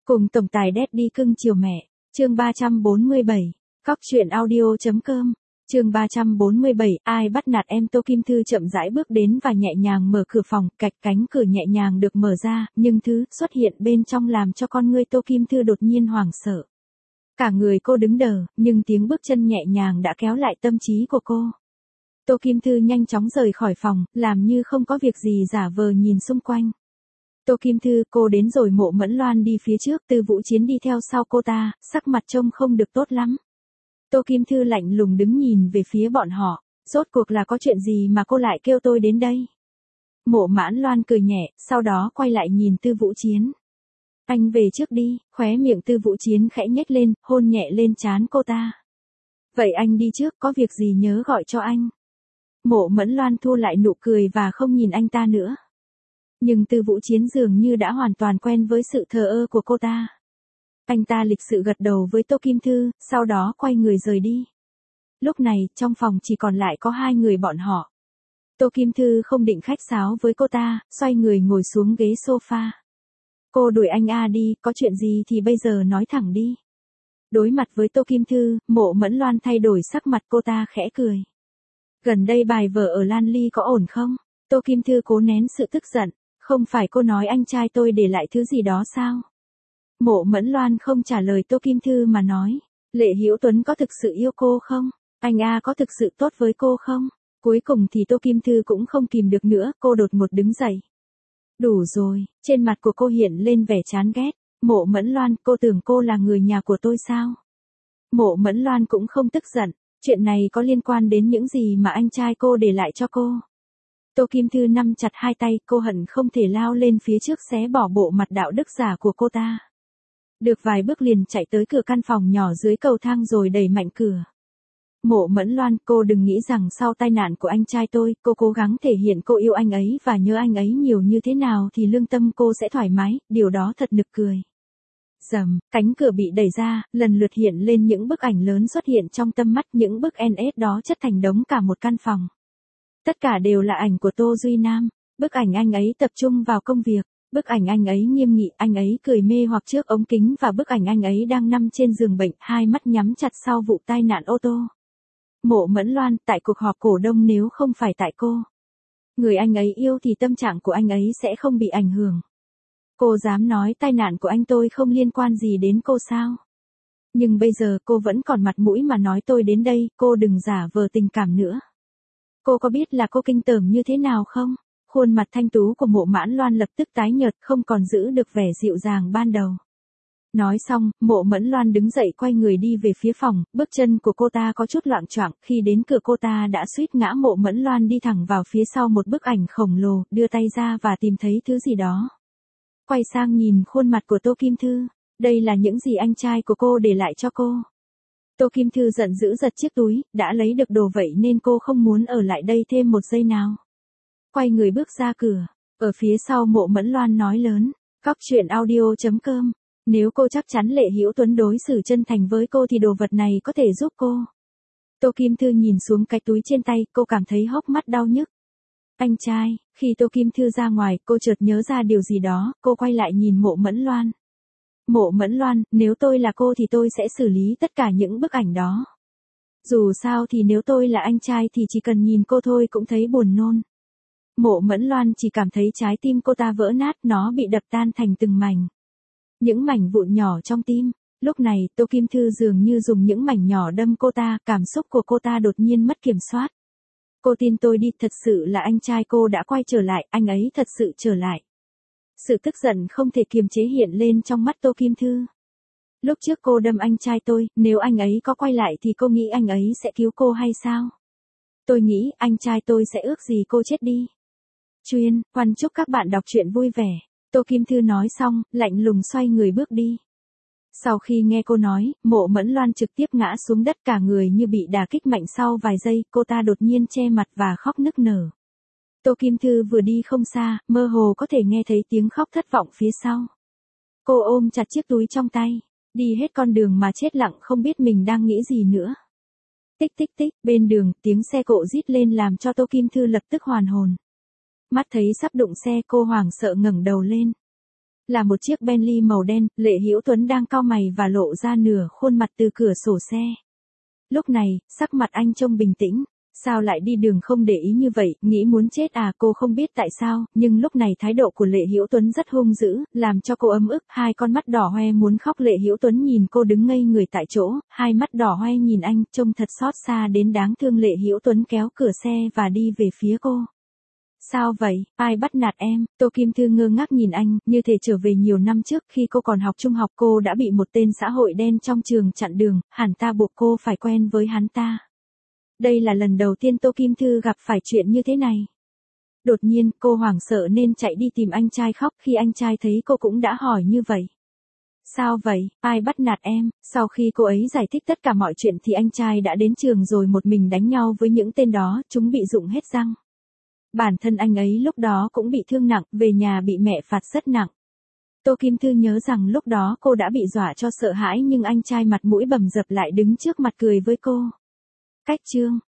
Cùng tổng tài Daddy cưng chiều mẹ, chương 347, cóc truyện audio.com, chương 347, ai bắt nạt em. Tô Kim Thư chậm rãi bước đến và nhẹ nhàng mở cửa phòng, cạch cánh cửa nhẹ nhàng được mở ra, nhưng thứ xuất hiện bên trong làm cho con ngươi Tô Kim Thư đột nhiên hoảng sợ. Cả người cô đứng đờ, nhưng tiếng bước chân nhẹ nhàng đã kéo lại tâm trí của cô. Tô Kim Thư nhanh chóng rời khỏi phòng, làm như không có việc gì giả vờ nhìn xung quanh. Tô Kim Thư, cô đến rồi. Mộ Mẫn Loan đi phía trước, Tư Vũ Chiến đi theo sau cô ta, sắc mặt trông không được tốt lắm. Tô Kim Thư lạnh lùng đứng nhìn về phía bọn họ, rốt cuộc là có chuyện gì mà cô lại kêu tôi đến đây? Mộ Mãn Loan cười nhẹ, sau đó quay lại nhìn Tư Vũ Chiến. Anh về trước đi. Khóe miệng Tư Vũ Chiến khẽ nhếch lên, hôn nhẹ lên trán cô ta. Vậy anh đi trước, có việc gì nhớ gọi cho anh. Mộ Mẫn Loan thu lại nụ cười và không nhìn anh ta nữa. Nhưng Tư Vũ Chiến dường như đã hoàn toàn quen với sự thờ ơ của cô ta. Anh ta lịch sự gật đầu với Tô Kim Thư, sau đó quay người rời đi. Lúc này, trong phòng chỉ còn lại có hai người bọn họ. Tô Kim Thư không định khách sáo với cô ta, xoay người ngồi xuống ghế sofa. Cô đuổi anh đi, có chuyện gì thì bây giờ nói thẳng đi. Đối mặt với Tô Kim Thư, Mộ Mẫn Loan thay đổi sắc mặt, cô ta khẽ cười. Gần đây bài vở ở Lan Ly có ổn không? Tô Kim Thư cố nén sự tức giận. Không phải cô nói anh trai tôi để lại thứ gì đó sao? Mộ Mẫn Loan không trả lời Tô Kim Thư mà nói. Lệ Hữu Tuấn có thực sự yêu cô không? Anh có thực sự tốt với cô không? Cuối cùng thì Tô Kim Thư cũng không kìm được nữa, cô đột ngột đứng dậy. Đủ rồi, trên mặt của cô hiện lên vẻ chán ghét. Mộ Mẫn Loan, cô tưởng cô là người nhà của tôi sao? Mộ Mẫn Loan cũng không tức giận. Chuyện này có liên quan đến những gì mà anh trai cô để lại cho cô. Tô Kim Thư nắm chặt hai tay, cô hận không thể lao lên phía trước xé bỏ bộ mặt đạo đức giả của cô ta. Được vài bước liền chạy tới cửa căn phòng nhỏ dưới cầu thang rồi đẩy mạnh cửa. Mộ Mẫn Loan, cô đừng nghĩ rằng sau tai nạn của anh trai tôi, cô cố gắng thể hiện cô yêu anh ấy và nhớ anh ấy nhiều như thế nào thì lương tâm cô sẽ thoải mái, điều đó thật nực cười. Rầm, cánh cửa bị đẩy ra, lần lượt hiện lên những bức ảnh lớn xuất hiện trong tâm mắt, những bức NS đó chất thành đống cả một căn phòng. Tất cả đều là ảnh của Tô Duy Nam, bức ảnh anh ấy tập trung vào công việc, bức ảnh anh ấy nghiêm nghị, anh ấy cười mê hoặc trước ống kính và bức ảnh anh ấy đang nằm trên giường bệnh, hai mắt nhắm chặt sau vụ tai nạn ô tô. Mộ Mẫn Loan, tại cuộc họp cổ đông nếu không phải tại cô, người anh ấy yêu thì tâm trạng của anh ấy sẽ không bị ảnh hưởng. Cô dám nói tai nạn của anh tôi không liên quan gì đến cô sao? Nhưng bây giờ cô vẫn còn mặt mũi mà nói tôi đến đây, cô đừng giả vờ tình cảm nữa. Cô có biết là cô kinh tởm như thế nào không? Khuôn mặt thanh tú của Mộ Mãn Loan lập tức tái nhợt, không còn giữ được vẻ dịu dàng ban đầu. Nói xong, Mộ Mẫn Loan đứng dậy quay người đi về phía phòng, bước chân của cô ta có chút loạng choạng, khi đến cửa cô ta đã suýt ngã. Mộ Mẫn Loan đi thẳng vào phía sau một bức ảnh khổng lồ, đưa tay ra và tìm thấy thứ gì đó. Quay sang nhìn khuôn mặt của Tô Kim Thư, đây là những gì anh trai của cô để lại cho cô. Tô Kim Thư giận dữ giật chiếc túi, đã lấy được đồ vậy nên cô không muốn ở lại đây thêm một giây nào. Quay người bước ra cửa, ở phía sau Mộ Mẫn Loan nói lớn, cóc truyện audio.com, nếu cô chắc chắn Lệ Hữu Tuấn đối xử chân thành với cô thì đồ vật này có thể giúp cô. Tô Kim Thư nhìn xuống cái túi trên tay, cô cảm thấy hốc mắt đau nhức. Anh trai, khi Tô Kim Thư ra ngoài, cô chợt nhớ ra điều gì đó, cô quay lại nhìn Mộ Mẫn Loan. Mộ Mẫn Loan, nếu tôi là cô thì tôi sẽ xử lý tất cả những bức ảnh đó. Dù sao thì nếu tôi là anh trai thì chỉ cần nhìn cô thôi cũng thấy buồn nôn. Mộ Mẫn Loan chỉ cảm thấy trái tim cô ta vỡ nát, nó bị đập tan thành từng mảnh. Những mảnh vụn nhỏ trong tim. Lúc này, Tô Kim Thư dường như dùng những mảnh nhỏ đâm cô ta, cảm xúc của cô ta đột nhiên mất kiểm soát. Cô tin tôi đi, thật sự là anh trai cô đã quay trở lại, anh ấy thật sự trở lại. Sự tức giận không thể kiềm chế hiện lên trong mắt Tô Kim Thư. Lúc trước cô đâm anh trai tôi, nếu anh ấy có quay lại thì cô nghĩ anh ấy sẽ cứu cô hay sao? Tôi nghĩ anh trai tôi sẽ ước gì cô chết đi. Hoan chúc các bạn đọc truyện vui vẻ. Tô Kim Thư nói xong, lạnh lùng xoay người bước đi. Sau khi nghe cô nói, Mộ Mẫn Loan trực tiếp ngã xuống đất, cả người như bị đả kích mạnh. Sau vài giây, cô ta đột nhiên che mặt và khóc nức nở. Tô Kim Thư vừa đi không xa, mơ hồ có thể nghe thấy tiếng khóc thất vọng phía sau. Cô ôm chặt chiếc túi trong tay, đi hết con đường mà chết lặng, không biết mình đang nghĩ gì nữa. Tích tích tích, bên đường, tiếng xe cộ rít lên làm cho Tô Kim Thư lập tức hoàn hồn. Mắt thấy sắp đụng xe, cô hoảng sợ ngẩng đầu lên. Là một chiếc Bentley màu đen, Lệ Hữu Tuấn đang cau mày và lộ ra nửa khuôn mặt từ cửa sổ xe. Lúc này, sắc mặt anh trông bình tĩnh. Sao lại đi đường không để ý như vậy, nghĩ muốn chết à? Cô không biết tại sao, nhưng lúc này thái độ của Lệ Hữu Tuấn rất hung dữ, làm cho cô ấm ức, hai con mắt đỏ hoe muốn khóc. Lệ Hữu Tuấn nhìn cô đứng ngây người tại chỗ, hai mắt đỏ hoe nhìn anh, trông thật xót xa đến đáng thương. Lệ Hữu Tuấn kéo cửa xe và đi về phía cô. Sao vậy, ai bắt nạt em? Tô Kim Thư ngơ ngác nhìn anh, như thể trở về nhiều năm trước khi cô còn học trung học. Cô đã bị một tên xã hội đen trong trường chặn đường, hẳn ta buộc cô phải quen với hắn ta. Đây là lần đầu tiên Tô Kim Thư gặp phải chuyện như thế này. Đột nhiên, cô hoảng sợ nên chạy đi tìm anh trai khóc. Khi anh trai thấy cô cũng đã hỏi như vậy. Sao vậy, ai bắt nạt em? Sau khi cô ấy giải thích tất cả mọi chuyện thì anh trai đã đến trường rồi một mình đánh nhau với những tên đó, chúng bị rụng hết răng. Bản thân anh ấy lúc đó cũng bị thương nặng, về nhà bị mẹ phạt rất nặng. Tô Kim Thư nhớ rằng lúc đó cô đã bị dọa cho sợ hãi nhưng anh trai mặt mũi bầm dập lại đứng trước mặt cười với cô. Cách chương